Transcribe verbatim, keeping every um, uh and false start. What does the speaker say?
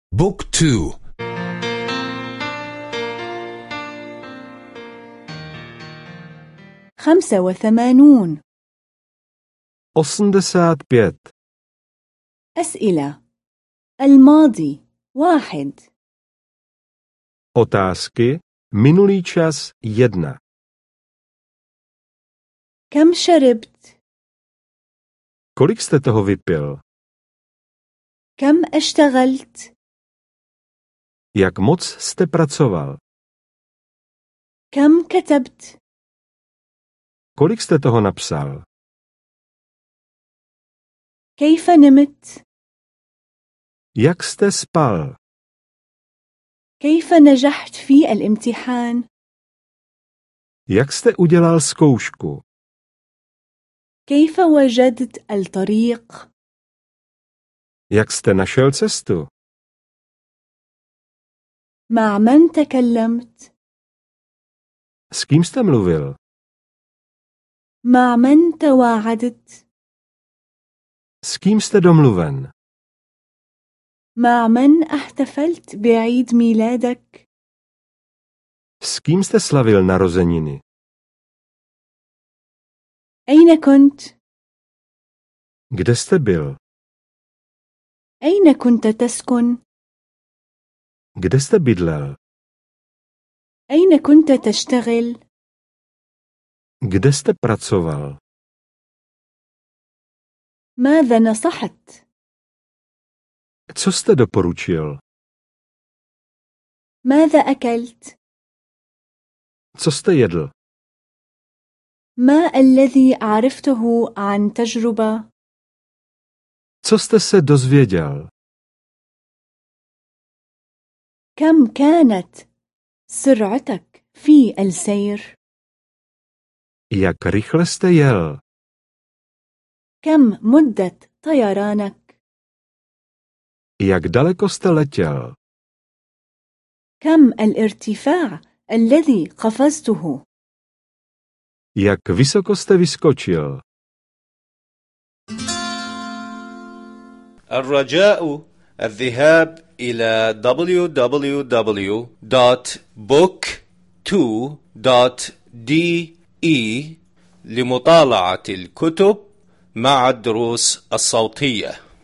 بوك تو. خمسة وثمانون. osmdesát pět. أسئلة. الماضي واحد. Otázky. Minulý čas jedna. كم شربت؟ Kolik jste toho vypil? كم اشتغلت؟ Jak moc jste pracoval? كم كتبت؟ Kolik jste toho napsal? كيف نمت؟ Jak jste spal? كيف نجحت في الامتحان؟ Jak jste udělal zkoušku? كيف وجدت الطريق؟ Jak jste našel cestu? مع من تكلمت؟ S kým jste mluvil? مع من تواعدت؟ S kým jste domluven? مع من احتفلت بعيد ميلادك؟ S kým jste slavil narozeniny? أين كنت؟ Kde jste byl? أين كنت تسكن؟ Kde jste bydlel? أين كنت تشتغل؟ Kde jste pracoval? ماذا نصحت؟ Co jste doporučil? ماذا أكلت؟ Co jste jedl? ما الذي عرفته عن تجربة؟ Co jste se dozvěděl? كم كانت سرعتك في السير؟ Jak rychle jste jel? كم مدة طيرانك؟ Jak daleko jste letěl? كم الارتفاع الذي قفزته؟ Jak vysoko jste vyskočil? الرجاء الذهاب إلى دبليو دبليو دبليو دوت بوك تو دوت دي إي لمطالعة الكتب مع الدروس الصوتية.